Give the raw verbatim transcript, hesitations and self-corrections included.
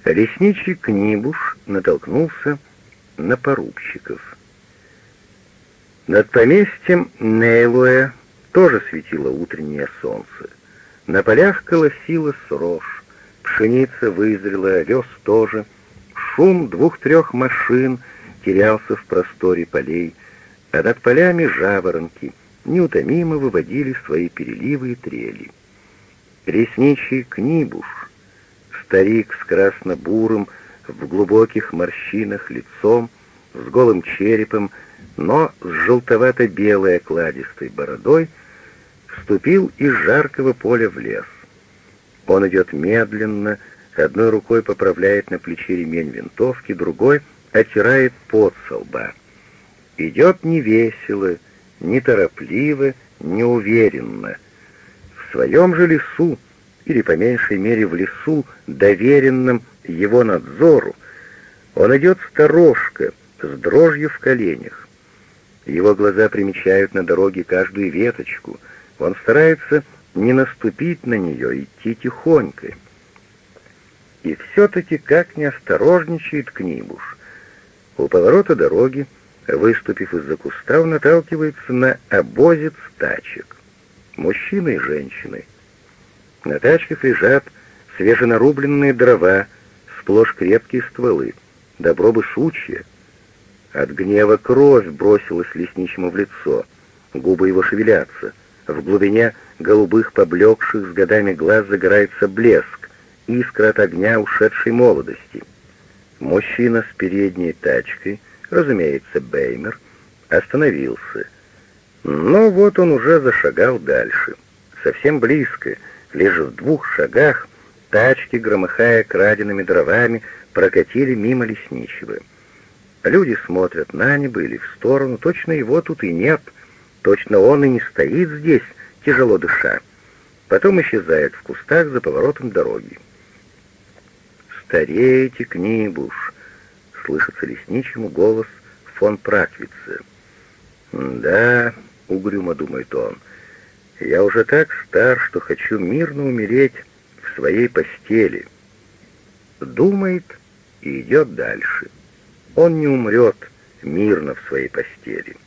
Лесничий Книбуш натолкнулся на порубщиков. Над поместьем Нейлуэ тоже светило утреннее солнце. На полях колосилась рожь, пшеница вызрела, овес тоже. Шум двух-трех машин терялся в просторе полей, а над полями жаворонки неутомимо выводили свои переливы и трели. Лесничий Книбуш, старик с красно-бурым, в глубоких морщинах лицом, с голым черепом, но с желтовато-белой окладистой бородой, вступил из жаркого поля в лес. Он идет медленно, одной рукой поправляет на плече ремень винтовки, другой оттирает пот со лба. Идет невесело, неторопливо, неуверенно. В своем же лесу, или по меньшей мере в лесу, доверенном его надзору, он идет сторожко, с дрожью в коленях. Его глаза примечают на дороге каждую веточку. Он старается не наступить на нее, идти тихонько. И все-таки как не осторожничает Книбуш. У поворота дороги, выступив из-за куста, он наталкивается на обозец тачек. Мужчины и женщины. На тачках лежат свеженарубленные дрова, сплошь крепкие стволы, добро бы сучья. От гнева кровь бросилась лесничему в лицо, губы его шевелятся, в глубине голубых поблекших с годами глаз загорается блеск, искра от огня ушедшей молодости. Мужчина с передней тачкой, разумеется, Беймер, остановился. Но вот он уже зашагал дальше. Совсем близко, лишь в двух шагах, тачки, громыхая крадеными дровами, прокатили мимо лесничего. Люди смотрят на небо или в сторону, точно его тут и нет, точно он и не стоит здесь, тяжело дыша. Потом исчезает в кустах за поворотом дороги. «Стареете, Книбуш!» — слышится лесничему голос фон Праквица. «Да», — угрюмо думает он, — «я уже так стар, что хочу мирно умереть в своей постели». Думает и идет дальше. Он не умрет мирно в своей постели.